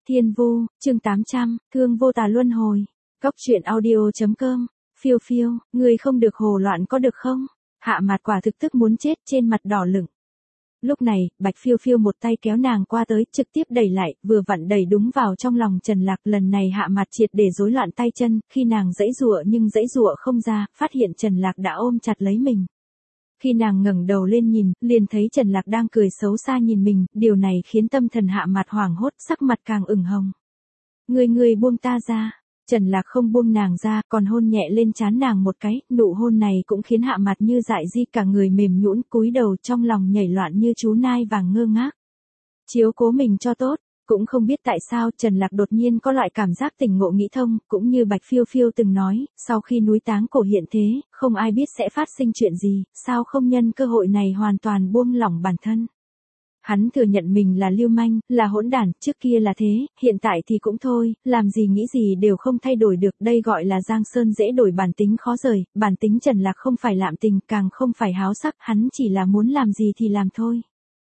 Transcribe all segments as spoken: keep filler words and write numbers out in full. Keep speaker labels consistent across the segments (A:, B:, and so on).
A: Thiên Vu, chương tám trăm, thương vô tà luân hồi. Cốc truyện audio.com, phiêu phiêu, người không được hồ loạn có được không? Hạ Mạt quả thực tức muốn chết, trên mặt đỏ lửng. Lúc này, Bạch Phiêu Phiêu một tay kéo nàng qua tới, trực tiếp đẩy lại, vừa vặn đẩy đúng vào trong lòng Trần Lạc. Lần này Hạ Mạt triệt để rối loạn tay chân, khi nàng giãy giụa nhưng giãy giụa không ra, phát hiện Trần Lạc đã ôm chặt lấy mình. Khi nàng ngẩng đầu lên nhìn, liền thấy Trần Lạc đang cười xấu xa nhìn mình, điều này khiến tâm thần Hạ Mạt hoảng hốt, sắc mặt càng ửng hồng. Người người buông ta ra. Trần Lạc không buông nàng ra, còn hôn nhẹ lên trán nàng một cái, nụ hôn này cũng khiến Hạ Mạt như dại di, cả người mềm nhũn, cúi đầu trong lòng nhảy loạn như chú nai vàng ngơ ngác. Chiếu cố mình cho tốt. Cũng không biết tại sao Trần Lạc đột nhiên có loại cảm giác tỉnh ngộ nghĩ thông, cũng như Bạch Phiêu Phiêu từng nói, sau khi núi Táng Cổ hiện thế, không ai biết sẽ phát sinh chuyện gì, sao không nhân cơ hội này hoàn toàn buông lỏng bản thân. Hắn thừa nhận mình là lưu manh, là hỗn đản, trước kia là thế, hiện tại thì cũng thôi, làm gì nghĩ gì đều không thay đổi được, đây gọi là giang sơn dễ đổi bản tính khó rời, bản tính Trần Lạc không phải lạm tình, càng không phải háo sắc, hắn chỉ là muốn làm gì thì làm thôi.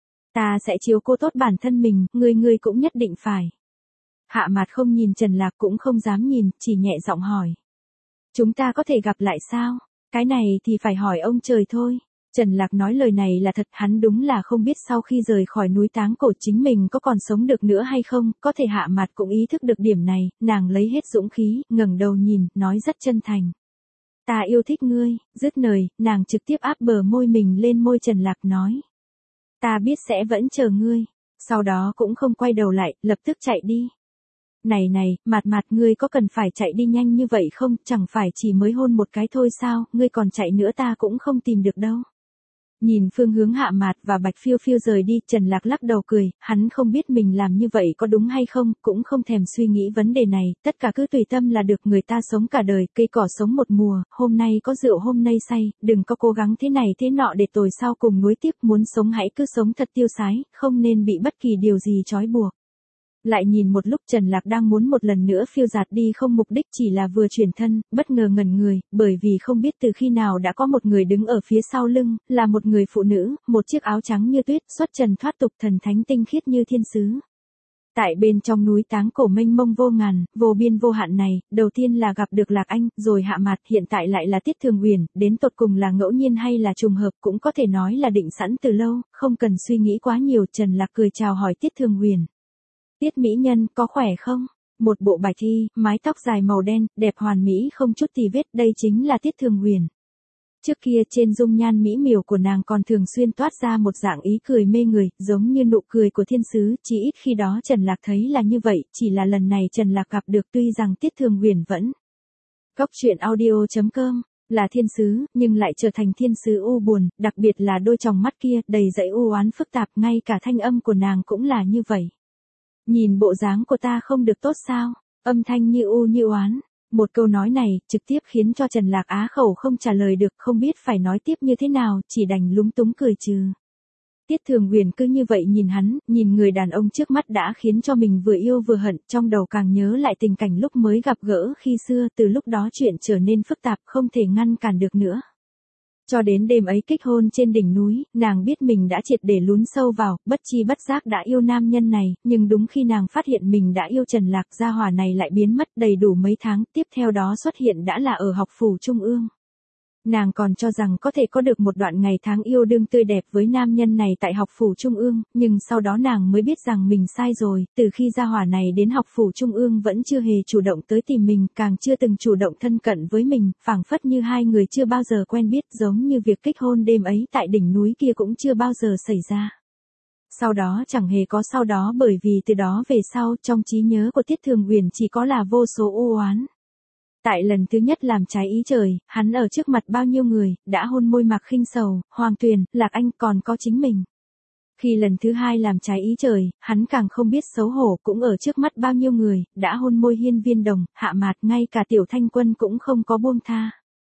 A: Ta sẽ chiếu cố tốt bản thân mình, người người cũng nhất định phải. Hạ Mạt không nhìn Trần Lạc cũng không dám nhìn, chỉ nhẹ giọng hỏi. Chúng ta có thể gặp lại sao? Cái này thì phải hỏi ông trời thôi. Trần Lạc nói lời này là thật, hắn đúng là không biết sau khi rời khỏi núi Táng Cổ chính mình có còn sống được nữa hay không, có thể Hạ Mạt cũng ý thức được điểm này, nàng lấy hết dũng khí, ngẩng đầu nhìn, nói rất chân thành. Ta yêu thích ngươi, dứt lời, nàng trực tiếp áp bờ môi mình lên môi Trần Lạc nói. Ta biết sẽ vẫn chờ ngươi, sau đó cũng không quay đầu lại, lập tức chạy đi. Này này, Mạt Mạt ngươi có cần phải chạy đi nhanh như vậy không, chẳng phải chỉ mới hôn một cái thôi sao, ngươi còn chạy nữa ta cũng không tìm được đâu. Nhìn phương hướng Hạ Mạt và Bạch Phiêu Phiêu rời đi, Trần Lạc lắc đầu cười, hắn không biết mình làm như vậy có đúng hay không, cũng không thèm suy nghĩ vấn đề này, tất cả cứ tùy tâm là được, người ta sống cả đời, cây cỏ sống một mùa, hôm nay có rượu hôm nay say, đừng có cố gắng thế này thế nọ để tồi sau cùng nuối tiếc, muốn sống hãy cứ sống thật tiêu sái, không nên bị bất kỳ điều gì trói buộc. Lại nhìn một lúc Trần Lạc đang muốn một lần nữa phiêu dạt đi không mục đích, chỉ là vừa chuyển thân, bất ngờ ngẩn người, bởi vì không biết từ khi nào đã có một người đứng ở phía sau lưng, là một người phụ nữ, một chiếc áo trắng như tuyết, xuất trần thoát tục, thần thánh tinh khiết như thiên sứ. Tại bên trong núi Táng Cổ mênh mông vô ngàn, vô biên vô hạn này, đầu tiên là gặp được Lạc Anh, rồi Hạ Mạt, hiện tại lại là Tiết Thường Huyền, đến tột cùng là ngẫu nhiên hay là trùng hợp, cũng có thể nói là định sẵn từ lâu, không cần suy nghĩ quá nhiều. Trần Lạc cười chào hỏi Tiết Thường Huyền. Tiết mỹ nhân, có khỏe không? Một bộ bạch y, mái tóc dài màu đen, đẹp hoàn mỹ không chút tì vết, đây chính là Tiết Thường Huyền. Trước kia trên dung nhan mỹ miều của nàng còn thường xuyên toát ra một dạng ý cười mê người, giống như nụ cười của thiên sứ, chỉ ít khi đó Trần Lạc thấy là như vậy, chỉ là lần này Trần Lạc gặp được tuy rằng Tiết Thường Huyền vẫn. Cốc truyện audio.com, là thiên sứ, nhưng lại trở thành thiên sứ u buồn, đặc biệt là đôi tròng mắt kia, đầy dẫy u oán phức tạp, ngay cả thanh âm của nàng cũng là như vậy. Nhìn bộ dáng của ta không được tốt sao, âm thanh như u như oán. Một câu nói này, trực tiếp khiến cho Trần Lạc á khẩu không trả lời được, không biết phải nói tiếp như thế nào, chỉ đành lúng túng cười trừ. Tiết Thường Huyền cứ như vậy nhìn hắn, nhìn người đàn ông trước mắt đã khiến cho mình vừa yêu vừa hận, trong đầu càng nhớ lại tình cảnh lúc mới gặp gỡ khi xưa, từ lúc đó chuyện trở nên phức tạp, không thể ngăn cản được nữa. Cho đến đêm ấy kích hôn trên đỉnh núi, nàng biết mình đã triệt để lún sâu vào, bất chi bất giác đã yêu nam nhân này, nhưng đúng khi nàng phát hiện mình đã yêu Trần Lạc, gia hỏa này lại biến mất đầy đủ mấy tháng, tiếp theo đó xuất hiện đã là ở học phủ Trung ương. Nàng còn cho rằng có thể có được một đoạn ngày tháng yêu đương tươi đẹp với nam nhân này tại học phủ Trung ương, nhưng sau đó nàng mới biết rằng mình sai rồi, từ khi gia hỏa này đến học phủ Trung ương vẫn chưa hề chủ động tới tìm mình, càng chưa từng chủ động thân cận với mình, phảng phất như hai người chưa bao giờ quen biết, giống như việc kích hôn đêm ấy tại đỉnh núi kia cũng chưa bao giờ xảy ra. Sau đó chẳng hề có sau đó, bởi vì từ đó về sau, trong trí nhớ của Tiết Thường Huyền chỉ có là vô số u oán. Tại lần thứ nhất làm trái ý trời, hắn ở trước mặt bao nhiêu người, đã hôn môi Mạc Khinh Sầu, Hoàng Tuyền, Lạc Anh, còn có chính mình. Khi lần thứ hai làm trái ý trời, hắn càng không biết xấu hổ, cũng ở trước mắt bao nhiêu người, đã hôn môi Hiên Viên Đồng, Hạ Mạt, ngay cả Tiểu Thanh Quân cũng không có buông tha.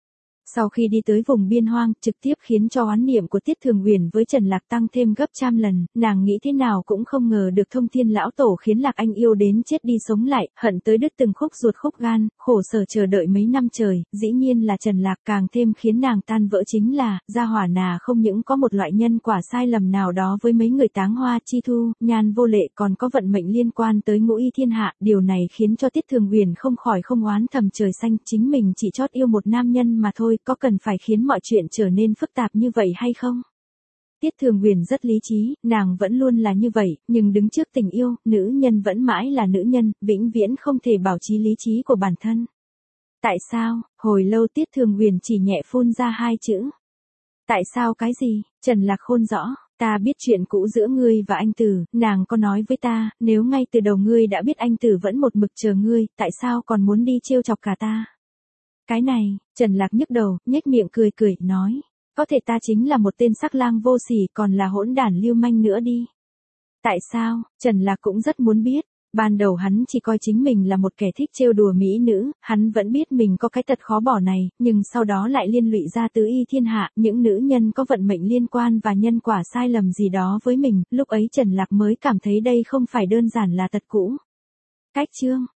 A: Sau khi đi tới vùng biên hoang, trực tiếp khiến cho oán niệm của Tiết Thường Uyển với Trần Lạc tăng thêm gấp trăm lần, nàng nghĩ thế nào cũng không ngờ được Thông Thiên lão tổ khiến Lạc Anh yêu đến chết đi sống lại, hận tới đứt từng khúc ruột khúc gan, khổ sở chờ đợi mấy năm trời, dĩ nhiên là Trần Lạc. Càng thêm khiến nàng tan vỡ chính là, gia hỏa nà không những có một loại nhân quả sai lầm nào đó với mấy người Táng Hoa Chi Thu, Nhan Vô Lệ, còn có vận mệnh liên quan tới ngũ y thiên hạ, điều này khiến cho Tiết Thường Uyển không khỏi không oán thầm trời xanh, chính mình chỉ chót yêu một nam nhân mà thôi, có cần phải khiến mọi chuyện trở nên phức tạp như vậy hay không? Tiết Thường Uyển rất lý trí, nàng vẫn luôn là như vậy, nhưng đứng trước tình yêu, nữ nhân vẫn mãi là nữ nhân, vĩnh viễn không thể bảo trì lý trí của bản thân. Tại sao? Hồi lâu Tiết Thường Uyển chỉ nhẹ phun ra hai chữ. Tại sao cái gì? Trần Lạc khôn rõ. Ta biết chuyện cũ giữa ngươi và anh Tử, nàng có nói với ta, nếu ngay từ đầu ngươi đã biết anh Tử vẫn một mực chờ ngươi, tại sao còn muốn đi trêu chọc cả ta? Cái này, Trần Lạc nhức đầu, nhếch miệng cười cười, nói, có thể ta chính là một tên sắc lang vô sỉ, còn là hỗn đản lưu manh nữa đi. Tại sao? Trần Lạc cũng rất muốn biết. Ban đầu hắn chỉ coi chính mình là một kẻ thích trêu đùa mỹ nữ, hắn vẫn biết mình có cái tật khó bỏ này, nhưng sau đó lại liên lụy ra tứ y thiên hạ, những nữ nhân có vận mệnh liên quan và nhân quả sai lầm gì đó với mình, lúc ấy Trần Lạc mới cảm thấy đây không phải đơn giản là tật cũ. Cách chương